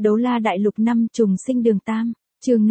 Đấu la đại lục 5 trùng sinh Đường Tam, chương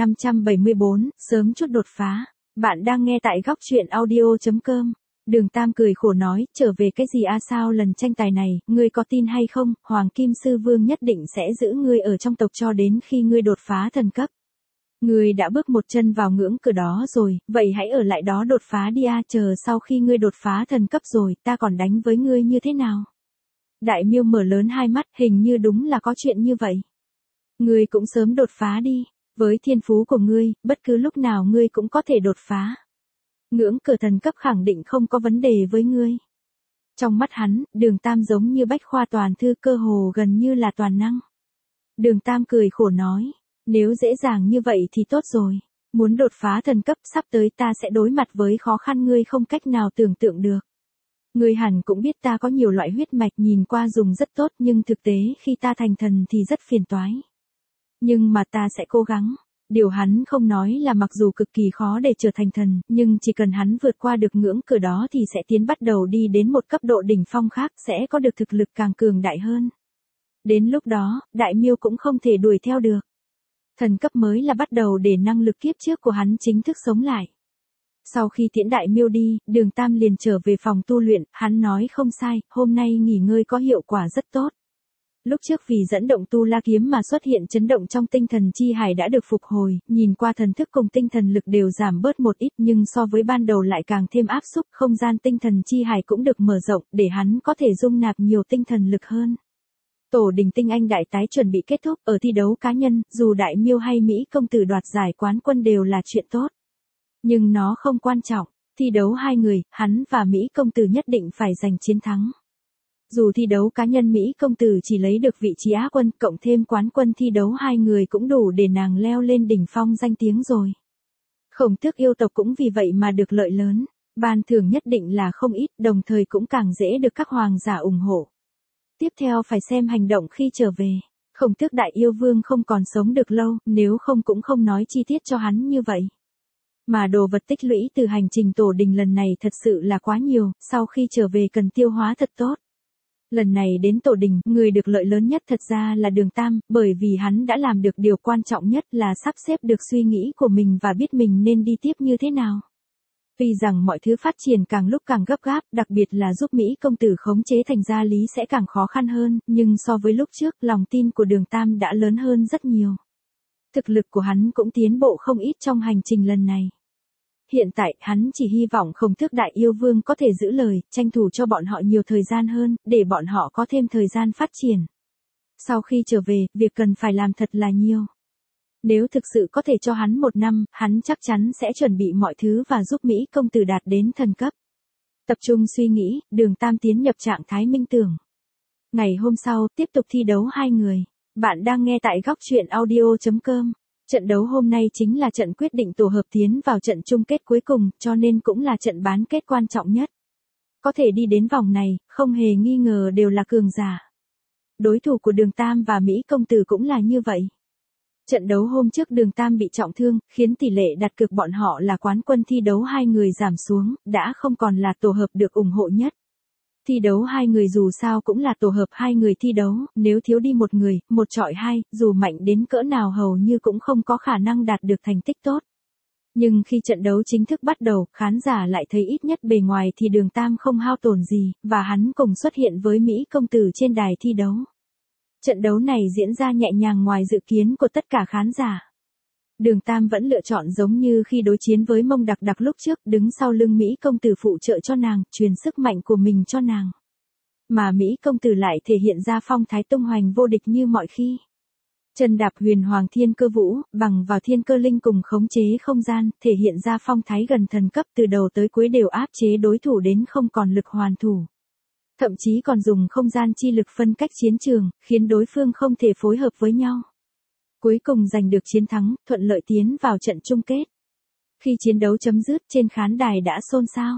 574, sớm chút đột phá. Bạn đang nghe tại góc truyện audio.com. Đường Tam cười khổ nói, trở về cái gì sao lần tranh tài này, ngươi có tin hay không, Hoàng Kim Sư Vương nhất định sẽ giữ ngươi ở trong tộc cho đến khi ngươi đột phá thần cấp. Ngươi đã bước một chân vào ngưỡng cửa đó rồi, vậy hãy ở lại đó đột phá đi chờ sau khi ngươi đột phá thần cấp rồi, ta còn đánh với ngươi như thế nào? Đại Miêu mở lớn hai mắt, hình như đúng là có chuyện như vậy. Ngươi cũng sớm đột phá đi, với thiên phú của ngươi, bất cứ lúc nào ngươi cũng có thể đột phá. Ngưỡng cửa thần cấp khẳng định không có vấn đề với ngươi. Trong mắt hắn, Đường Tam giống như bách khoa toàn thư, cơ hồ gần như là toàn năng. Đường Tam cười khổ nói, nếu dễ dàng như vậy thì tốt rồi. Muốn đột phá thần cấp sắp tới ta sẽ đối mặt với khó khăn ngươi không cách nào tưởng tượng được. Ngươi hẳn cũng biết ta có nhiều loại huyết mạch nhìn qua dùng rất tốt nhưng thực tế khi ta thành thần thì rất phiền toái. Nhưng mà ta sẽ cố gắng. Điều hắn không nói là mặc dù cực kỳ khó để trở thành thần, nhưng chỉ cần hắn vượt qua được ngưỡng cửa đó thì sẽ tiến bắt đầu đi đến một cấp độ đỉnh phong khác, sẽ có được thực lực càng cường đại hơn. Đến lúc đó, Đại Miêu cũng không thể đuổi theo được. Thần cấp mới là bắt đầu để năng lực kiếp trước của hắn chính thức sống lại. Sau khi tiễn Đại Miêu đi, Đường Tam liền trở về phòng tu luyện, hắn nói không sai, hôm nay nghỉ ngơi có hiệu quả rất tốt. Lúc trước vì dẫn động tu la kiếm mà xuất hiện chấn động trong tinh thần chi hải đã được phục hồi, nhìn qua thần thức cùng tinh thần lực đều giảm bớt một ít nhưng so với ban đầu lại càng thêm áp xúc, không gian tinh thần chi hải cũng được mở rộng để hắn có thể dung nạp nhiều tinh thần lực hơn. Tổ đình tinh anh đại tái chuẩn bị kết thúc, ở thi đấu cá nhân, dù Đại Miêu hay Mỹ công tử đoạt giải quán quân đều là chuyện tốt. Nhưng nó không quan trọng, thi đấu hai người, hắn và Mỹ công tử nhất định phải giành chiến thắng. Dù thi đấu cá nhân Mỹ công tử chỉ lấy được vị trí Á quân, cộng thêm quán quân thi đấu hai người cũng đủ để nàng leo lên đỉnh phong danh tiếng rồi. Khổng Tước yêu tộc cũng vì vậy mà được lợi lớn, ban thưởng nhất định là không ít, đồng thời cũng càng dễ được các hoàng giả ủng hộ. Tiếp theo phải xem hành động khi trở về. Khổng Tước đại yêu vương không còn sống được lâu, nếu không cũng không nói chi tiết cho hắn như vậy. Mà đồ vật tích lũy từ hành trình tổ đình lần này thật sự là quá nhiều, sau khi trở về cần tiêu hóa thật tốt. Lần này đến tổ đình, người được lợi lớn nhất thật ra là Đường Tam, bởi vì hắn đã làm được điều quan trọng nhất là sắp xếp được suy nghĩ của mình và biết mình nên đi tiếp như thế nào. Vì rằng mọi thứ phát triển càng lúc càng gấp gáp, đặc biệt là giúp Mỹ công tử khống chế thành gia lý sẽ càng khó khăn hơn, nhưng so với lúc trước, lòng tin của Đường Tam đã lớn hơn rất nhiều. Thực lực của hắn cũng tiến bộ không ít trong hành trình lần này. Hiện tại, hắn chỉ hy vọng Khổng Tước đại yêu vương có thể giữ lời, tranh thủ cho bọn họ nhiều thời gian hơn, để bọn họ có thêm thời gian phát triển. Sau khi trở về, việc cần phải làm thật là nhiều. Nếu thực sự có thể cho hắn 1 năm, hắn chắc chắn sẽ chuẩn bị mọi thứ và giúp Mỹ công tử đạt đến thần cấp. Tập trung suy nghĩ, Đường Tam tiến nhập trạng thái minh tưởng. Ngày hôm sau, tiếp tục thi đấu hai người. Bạn đang nghe tại góc truyện audio.com. Trận đấu hôm nay chính là trận quyết định tổ hợp tiến vào trận chung kết cuối cùng, cho nên cũng là trận bán kết quan trọng nhất. Có thể đi đến vòng này, không hề nghi ngờ đều là cường giả. Đối thủ của Đường Tam và Mỹ công tử cũng là như vậy. Trận đấu hôm trước Đường Tam bị trọng thương, khiến tỷ lệ đặt cược bọn họ là quán quân thi đấu hai người giảm xuống, đã không còn là tổ hợp được ủng hộ nhất. Thi đấu hai người dù sao cũng là tổ hợp hai người thi đấu, nếu thiếu đi một người, một chọi hai, dù mạnh đến cỡ nào hầu như cũng không có khả năng đạt được thành tích tốt. Nhưng khi trận đấu chính thức bắt đầu, khán giả lại thấy ít nhất bề ngoài thì Đường Tam không hao tổn gì, và hắn cùng xuất hiện với Mỹ công tử trên đài thi đấu. Trận đấu này diễn ra nhẹ nhàng ngoài dự kiến của tất cả khán giả. Đường Tam vẫn lựa chọn giống như khi đối chiến với Mông Đặc Đặc lúc trước, đứng sau lưng Mỹ công tử phụ trợ cho nàng, truyền sức mạnh của mình cho nàng. Mà Mỹ công tử lại thể hiện ra phong thái tung hoành vô địch như mọi khi. Chân đạp huyền hoàng thiên cơ vũ, bằng vào thiên cơ linh cùng khống chế không gian, thể hiện ra phong thái gần thần cấp từ đầu tới cuối đều áp chế đối thủ đến không còn lực hoàn thủ. Thậm chí còn dùng không gian chi lực phân cách chiến trường, khiến đối phương không thể phối hợp với nhau. Cuối cùng giành được chiến thắng, thuận lợi tiến vào trận chung kết. Khi chiến đấu chấm dứt trên khán đài đã xôn xao.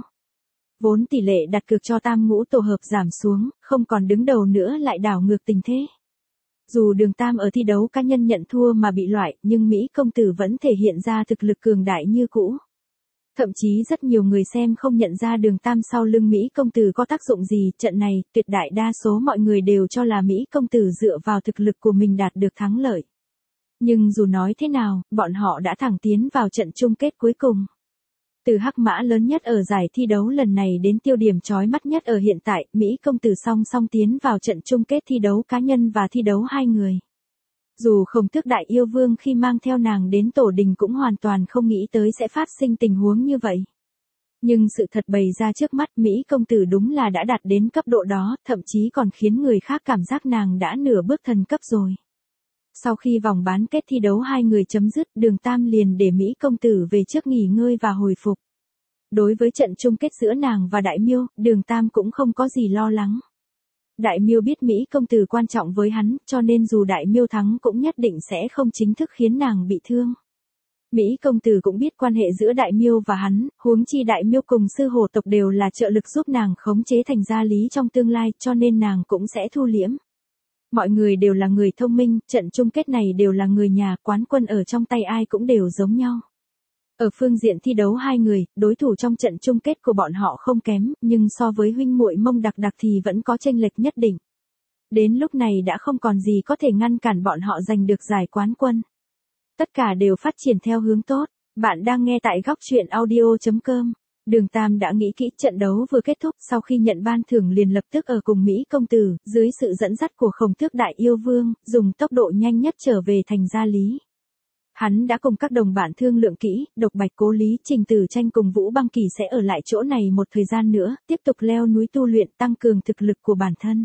Vốn tỷ lệ đặt cược cho tam ngũ tổ hợp giảm xuống, không còn đứng đầu nữa lại đảo ngược tình thế. Dù Đường Tam ở thi đấu cá nhân nhận thua mà bị loại, nhưng Mỹ công tử vẫn thể hiện ra thực lực cường đại như cũ. Thậm chí rất nhiều người xem không nhận ra Đường Tam sau lưng Mỹ công tử có tác dụng gì, trận này, tuyệt đại đa số mọi người đều cho là Mỹ công tử dựa vào thực lực của mình đạt được thắng lợi. Nhưng dù nói thế nào, bọn họ đã thẳng tiến vào trận chung kết cuối cùng. Từ hắc mã lớn nhất ở giải thi đấu lần này đến tiêu điểm chói mắt nhất ở hiện tại, Mỹ công tử song song tiến vào trận chung kết thi đấu cá nhân và thi đấu hai người. Dù Khổng Tước Đại Yêu Vương khi mang theo nàng đến tổ đình cũng hoàn toàn không nghĩ tới sẽ phát sinh tình huống như vậy. Nhưng sự thật bày ra trước mắt, Mỹ công tử đúng là đã đạt đến cấp độ đó, thậm chí còn khiến người khác cảm giác nàng đã nửa bước thần cấp rồi. Sau khi vòng bán kết thi đấu hai người chấm dứt, Đường Tam liền để Mỹ công tử về trước nghỉ ngơi và hồi phục. Đối với trận chung kết giữa nàng và Đại Miêu, Đường Tam cũng không có gì lo lắng. Đại Miêu biết Mỹ công tử quan trọng với hắn, cho nên dù Đại Miêu thắng cũng nhất định sẽ không chính thức khiến nàng bị thương. Mỹ công tử cũng biết quan hệ giữa Đại Miêu và hắn, huống chi Đại Miêu cùng sư hổ tộc đều là trợ lực giúp nàng khống chế thành gia lý trong tương lai, cho nên nàng cũng sẽ thu liễm. Mọi người đều là người thông minh, trận chung kết này đều là người nhà, quán quân ở trong tay ai cũng đều giống nhau. Ở phương diện thi đấu hai người, đối thủ trong trận chung kết của bọn họ không kém, nhưng so với huynh muội Mông Đặc Đặc thì vẫn có chênh lệch nhất định. Đến lúc này đã không còn gì có thể ngăn cản bọn họ giành được giải quán quân. Tất cả đều phát triển theo hướng tốt. Bạn đang nghe tại góc truyện audio.com. Đường Tam đã nghĩ kỹ, trận đấu vừa kết thúc, sau khi nhận ban thưởng liền lập tức ở cùng Mỹ công tử, dưới sự dẫn dắt của Khổng Tước Đại Yêu Vương, dùng tốc độ nhanh nhất trở về thành gia lý. Hắn đã cùng các đồng bạn thương lượng kỹ, Độc Bạch, Cố Lý, Trình Tử Tranh cùng Vũ Băng Kỳ sẽ ở lại chỗ này một thời gian nữa, tiếp tục leo núi tu luyện, tăng cường thực lực của bản thân.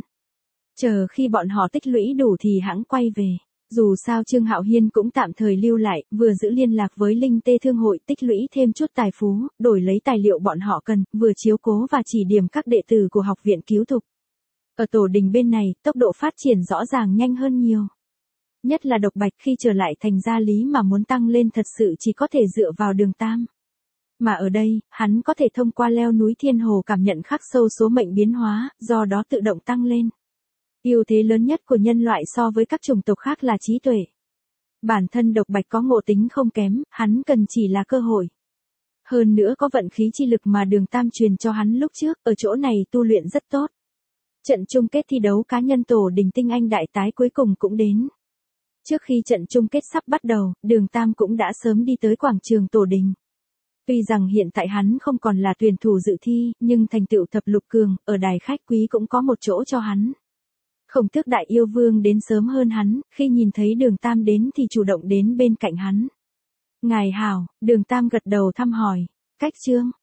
Chờ khi bọn họ tích lũy đủ thì hãng quay về. Dù sao Trương Hạo Hiên cũng tạm thời lưu lại, vừa giữ liên lạc với Linh Tê Thương hội, tích lũy thêm chút tài phú, đổi lấy tài liệu bọn họ cần, vừa chiếu cố và chỉ điểm các đệ tử của học viện cứu thục. Ở tổ đình bên này, tốc độ phát triển rõ ràng nhanh hơn nhiều. Nhất là Độc Bạch khi trở lại thành gia lý mà muốn tăng lên thật sự chỉ có thể dựa vào Đường Tam. Mà ở đây, hắn có thể thông qua leo núi Thiên Hồ cảm nhận khắc sâu số mệnh biến hóa, do đó tự động tăng lên. Ưu thế lớn nhất của nhân loại so với các chủng tộc khác là trí tuệ. Bản thân Độc Bạch có ngộ tính không kém, hắn cần chỉ là cơ hội. Hơn nữa có vận khí chi lực mà Đường Tam truyền cho hắn lúc trước, ở chỗ này tu luyện rất tốt. Trận chung kết thi đấu cá nhân tổ đình tinh anh đại tái cuối cùng cũng đến. Trước khi trận chung kết sắp bắt đầu, Đường Tam cũng đã sớm đi tới quảng trường tổ đình. Tuy rằng hiện tại hắn không còn là tuyển thủ dự thi, nhưng thành tựu thập lục cường, ở đài khách quý cũng có một chỗ cho hắn. Khổng Tước Đại Yêu Vương đến sớm hơn hắn, khi nhìn thấy Đường Tam đến thì chủ động đến bên cạnh hắn. Ngài hảo, Đường Tam gật đầu thăm hỏi. Cách Trương,